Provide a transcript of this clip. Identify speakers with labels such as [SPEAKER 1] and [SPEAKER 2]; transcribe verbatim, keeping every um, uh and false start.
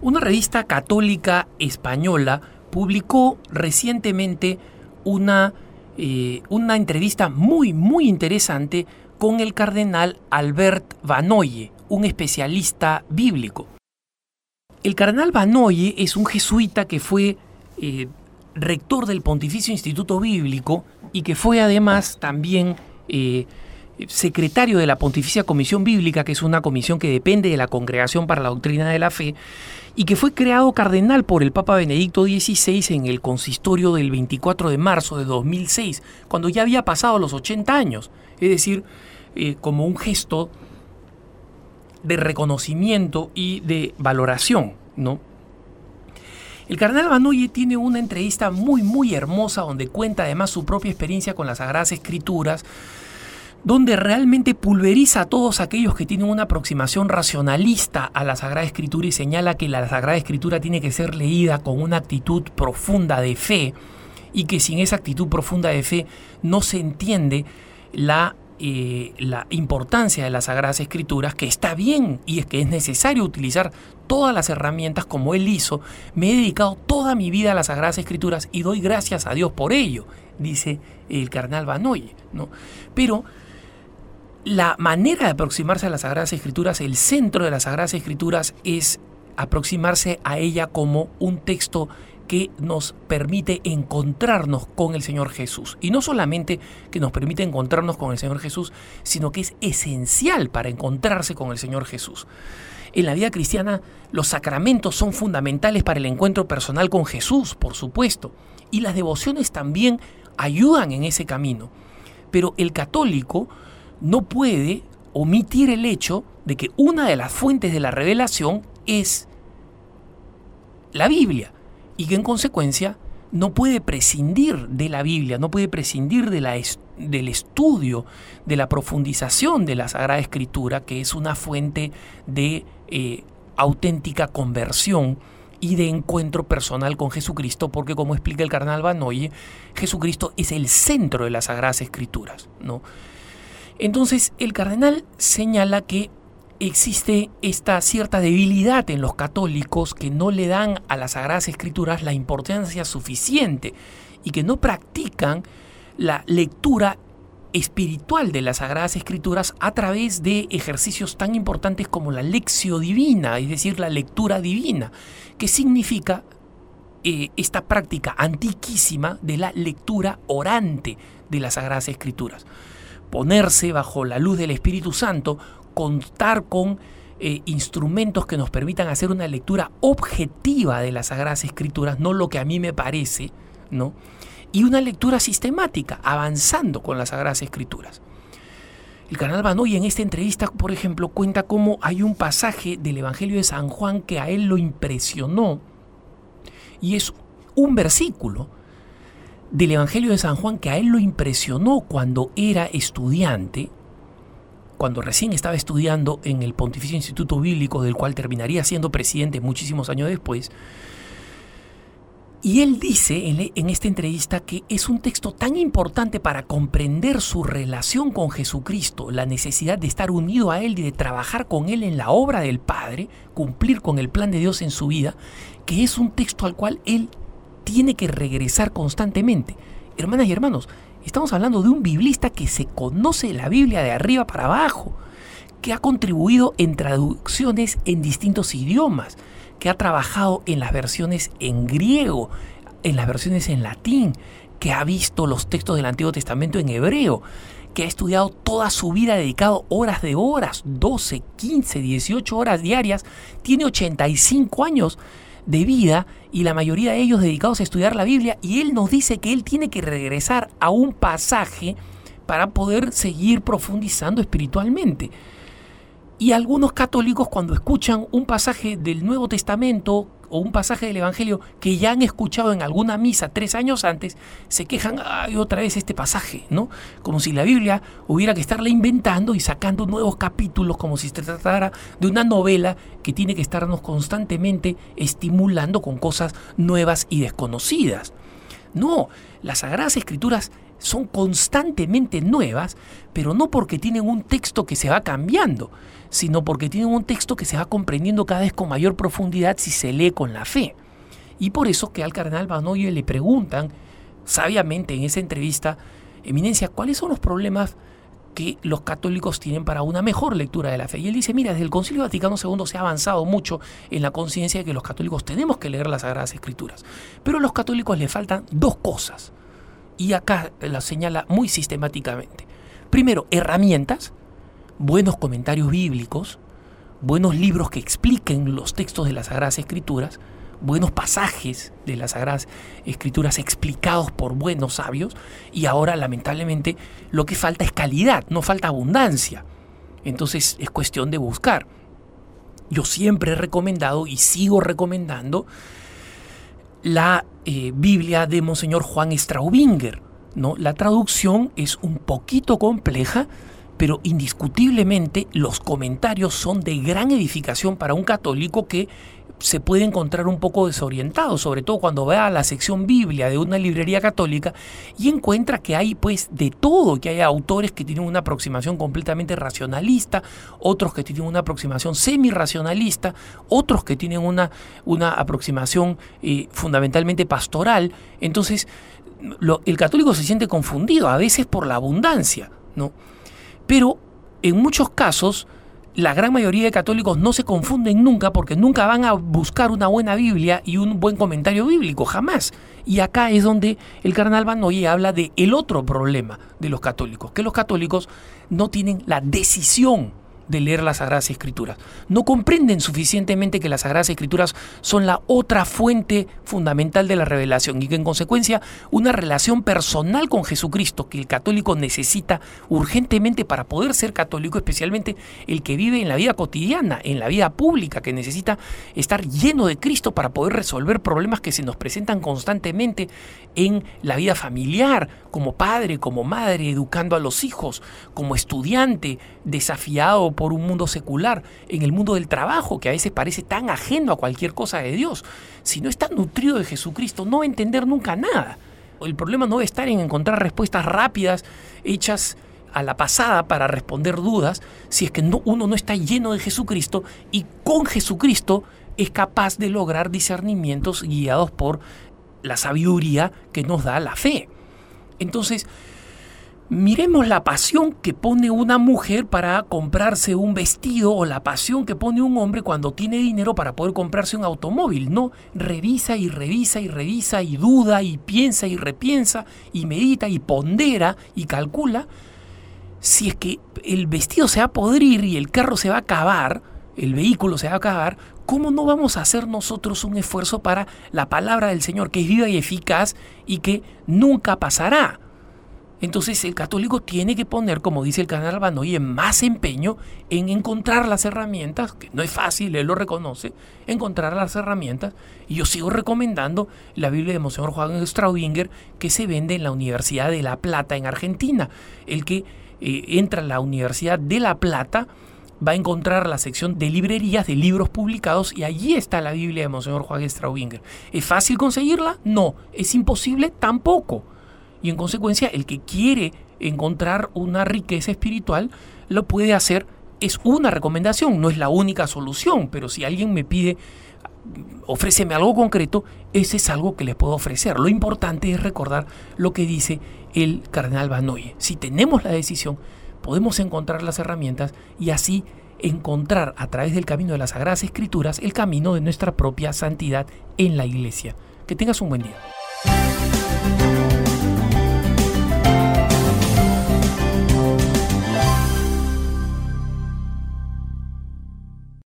[SPEAKER 1] Una revista católica española publicó recientemente una, eh, una entrevista muy, muy interesante con el cardenal Albert Vanoye, un especialista bíblico. El cardenal Vanoye es un jesuita que fue eh, rector del Pontificio Instituto Bíblico y que fue además también eh, secretario de la Pontificia Comisión Bíblica, que es una comisión que depende de la Congregación para la Doctrina de la Fe, y que fue creado cardenal por el Papa Benedicto dieciséis en el consistorio del veinticuatro de marzo de dos mil seis, cuando ya había pasado los ochenta años, es decir, eh, como un gesto de reconocimiento y de valoración, ¿no? El cardenal Vanoye tiene una entrevista muy, muy hermosa donde cuenta además su propia experiencia con las Sagradas Escrituras, donde realmente pulveriza a todos aquellos que tienen una aproximación racionalista a la Sagrada Escritura y señala que la Sagrada Escritura tiene que ser leída con una actitud profunda de fe y que sin esa actitud profunda de fe no se entiende la, eh, la importancia de las Sagradas Escrituras, que está bien y es que es necesario utilizar todas las herramientas como él hizo. Me he dedicado toda mi vida a las Sagradas Escrituras y doy gracias a Dios por ello, dice el cardenal Vanoye, ¿no? Pero la manera de aproximarse a las Sagradas Escrituras, el centro de las Sagradas Escrituras, es aproximarse a ella como un texto que nos permite encontrarnos con el Señor Jesús. Y no solamente que nos permite encontrarnos con el Señor Jesús, sino que es esencial para encontrarse con el Señor Jesús. En la vida cristiana, los sacramentos son fundamentales para el encuentro personal con Jesús, por supuesto. Y las devociones también ayudan en ese camino. Pero el católico no puede omitir el hecho de que una de las fuentes de la revelación es la Biblia y que en consecuencia no puede prescindir de la Biblia, no puede prescindir de la est- del estudio, de la profundización de la Sagrada Escritura, que es una fuente de eh, auténtica conversión y de encuentro personal con Jesucristo, porque como explica el cardenal Vanoye, Jesucristo es el centro de las Sagradas Escrituras, ¿no? Entonces el cardenal señala que existe esta cierta debilidad en los católicos que no le dan a las Sagradas Escrituras la importancia suficiente y que no practican la lectura espiritual de las Sagradas Escrituras a través de ejercicios tan importantes como la lectio divina, es decir, la lectura divina, que significa eh, esta práctica antiquísima de la lectura orante de las Sagradas Escrituras. Ponerse bajo la luz del Espíritu Santo, contar con eh, instrumentos que nos permitan hacer una lectura objetiva de las Sagradas Escrituras, no lo que a mí me parece, ¿no? Y una lectura sistemática, avanzando con las Sagradas Escrituras. El cardenal Vanoye en esta entrevista, por ejemplo, cuenta cómo hay un pasaje del Evangelio de San Juan que a él lo impresionó, y es un versículo del Evangelio de San Juan que a él lo impresionó cuando era estudiante, cuando recién estaba estudiando en el Pontificio Instituto Bíblico, del cual terminaría siendo presidente muchísimos años después. Y él dice en, en esta entrevista que es un texto tan importante para comprender su relación con Jesucristo, la necesidad de estar unido a Él y de trabajar con Él en la obra del Padre, cumplir con el plan de Dios en su vida, que es un texto al cual él tiene que regresar constantemente. Hermanas y hermanos, estamos hablando de un biblista que se conoce la Biblia de arriba para abajo, que ha contribuido en traducciones en distintos idiomas, que ha trabajado en las versiones en griego, en las versiones en latín, que ha visto los textos del Antiguo Testamento en hebreo, que ha estudiado toda su vida, dedicado horas de horas, doce, quince, dieciocho horas diarias, tiene ochenta y cinco años de vida y la mayoría de ellos dedicados a estudiar la Biblia, y él nos dice que él tiene que regresar a un pasaje para poder seguir profundizando espiritualmente. Y algunos católicos, cuando escuchan un pasaje del Nuevo Testamento o un pasaje del Evangelio que ya han escuchado en alguna misa tres años antes, se quejan, ay, otra vez este pasaje, ¿no? Como si la Biblia hubiera que estarla inventando y sacando nuevos capítulos, como si se tratara de una novela que tiene que estarnos constantemente estimulando con cosas nuevas y desconocidas. No, las Sagradas Escrituras son constantemente nuevas, pero no porque tienen un texto que se va cambiando, sino porque tienen un texto que se va comprendiendo cada vez con mayor profundidad si se lee con la fe. Y por eso que al cardenal Banoye le preguntan sabiamente en esa entrevista: Eminencia, ¿cuáles son los problemas que los católicos tienen para una mejor lectura de la fe? Y él dice: mira, desde el Concilio Vaticano segundo se ha avanzado mucho en la conciencia de que los católicos tenemos que leer las Sagradas Escrituras, pero a los católicos les faltan dos cosas, y acá las señala muy sistemáticamente. Primero, herramientas, buenos comentarios bíblicos, buenos libros que expliquen los textos de las Sagradas Escrituras, buenos pasajes de las Sagradas Escrituras explicados por buenos sabios. Y ahora, lamentablemente, lo que falta es calidad, no falta abundancia. Entonces es cuestión de buscar. Yo siempre he recomendado y sigo recomendando la eh, Biblia de Monseñor Juan Straubinger, ¿no? La traducción es un poquito compleja, pero indiscutiblemente los comentarios son de gran edificación para un católico que se puede encontrar un poco desorientado, sobre todo cuando va a la sección Biblia de una librería católica y encuentra que hay pues de todo, que hay autores que tienen una aproximación completamente racionalista, otros que tienen una aproximación semi-racionalista, otros que tienen una, una aproximación eh, fundamentalmente pastoral. Entonces lo, el católico se siente confundido, a veces por la abundancia, ¿no? Pero en muchos casos la gran mayoría de católicos no se confunden nunca, porque nunca van a buscar una buena Biblia y un buen comentario bíblico, jamás. Y acá es donde el cardenal Banoye habla de el otro problema de los católicos, que los católicos no tienen la decisión de leer las Sagradas Escrituras. No comprenden suficientemente que las Sagradas Escrituras son la otra fuente fundamental de la revelación y que en consecuencia una relación personal con Jesucristo que el católico necesita urgentemente para poder ser católico, especialmente el que vive en la vida cotidiana, en la vida pública, que necesita estar lleno de Cristo para poder resolver problemas que se nos presentan constantemente en la vida familiar, como padre, como madre, educando a los hijos, como estudiante, desafiado por un mundo secular, en el mundo del trabajo, que a veces parece tan ajeno a cualquier cosa de Dios. Si no está nutrido de Jesucristo, no va a entender nunca nada. El problema no va a estar en encontrar respuestas rápidas, hechas a la pasada para responder dudas, si es que no, uno no está lleno de Jesucristo y con Jesucristo es capaz de lograr discernimientos guiados por la sabiduría que nos da la fe. Entonces, miremos la pasión que pone una mujer para comprarse un vestido o la pasión que pone un hombre cuando tiene dinero para poder comprarse un automóvil. No, revisa y revisa y revisa y duda y piensa y repiensa y medita y pondera y calcula. Si es que el vestido se va a podrir y el carro se va a acabar, el vehículo se va a acabar, ¿cómo no vamos a hacer nosotros un esfuerzo para la palabra del Señor, que es viva y eficaz y que nunca pasará? Entonces el católico tiene que poner, como dice el cardenal Banoye, más empeño en encontrar las herramientas, que no es fácil, él lo reconoce, encontrar las herramientas. Y yo sigo recomendando la Biblia de Monseñor Juan Straubinger, que se vende en la Universidad de La Plata en Argentina. El que eh, entra a la Universidad de La Plata va a encontrar la sección de librerías de libros publicados y allí está la Biblia de Monseñor Juan Straubinger. ¿Es fácil conseguirla? No. ¿Es imposible? Tampoco. Y en consecuencia, el que quiere encontrar una riqueza espiritual lo puede hacer. Es una recomendación, no es la única solución, pero si alguien me pide, ofréceme algo concreto, ese es algo que les puedo ofrecer. Lo importante es recordar lo que dice el cardenal Banoye. Si tenemos la decisión, podemos encontrar las herramientas y así encontrar a través del camino de las Sagradas Escrituras el camino de nuestra propia santidad en la Iglesia. Que tengas un buen día.